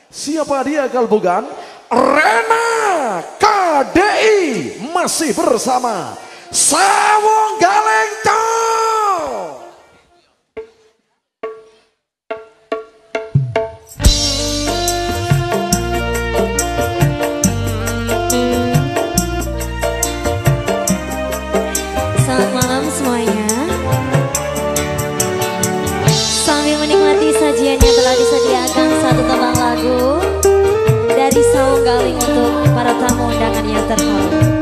Siapa dia kalau bukan Rena KDI masih bersama Sawung Galeng Cok. Selamat malam semuanya. Sambil menikmati sajian yang telah disediakan, satu tembang lagu dari Sawung Galing untuk para tamu undangan yang terhormat.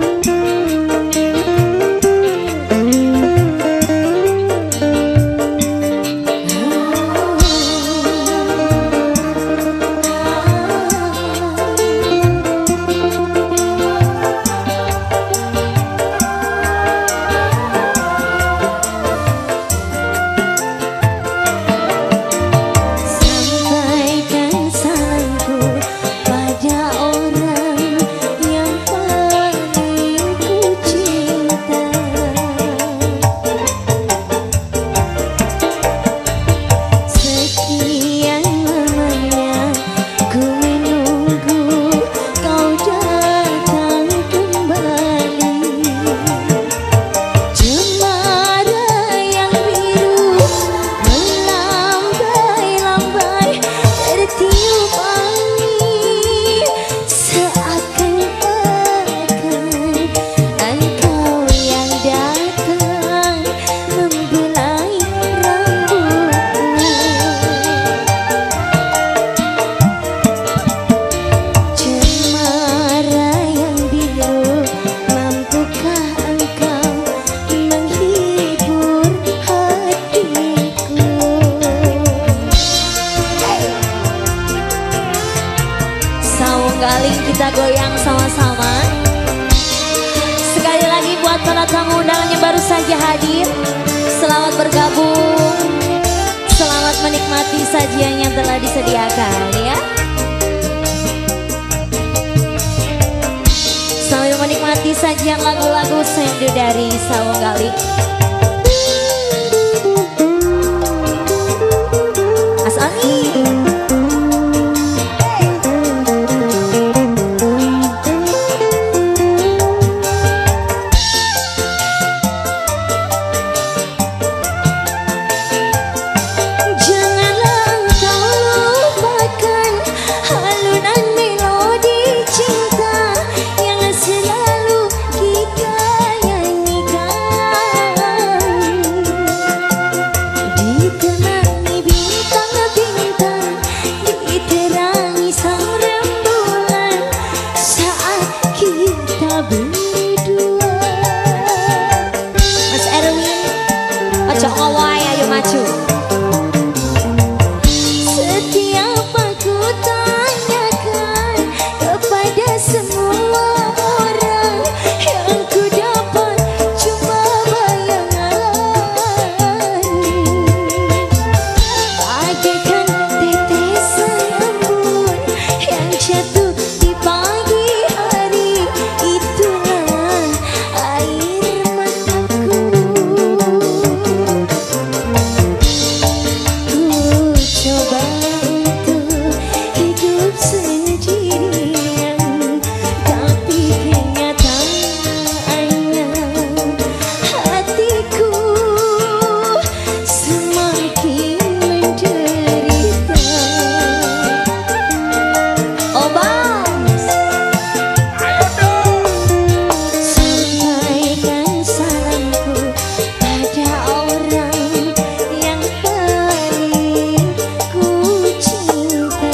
Galing kita goyang sama-sama. Sekali lagi buat para tamu undangan yang baru saja hadir, selamat bergabung, selamat menikmati sajian yang telah disediakan ya. Sambil menikmati sajian lagu-lagu sendu dari Sawung Galing. Asali setiap aku tanyakan kepada semua orang, yang ku dapat cuma bayangan, bagaikan tetesan embun yang jatuh di pagi hari. Itulah air mataku. Coba untuk hidup sendirian, tapi kenyataannya hatiku semakin menderita. Oh Bang, sampaikan salamku pada orang yang paling ku cinta.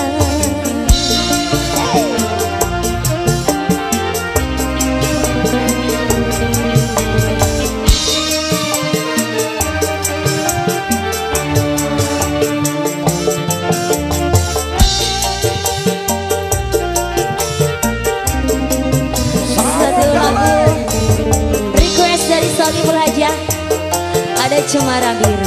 Satu lagu request dari Solimul Hajah, ada Cemara Biru.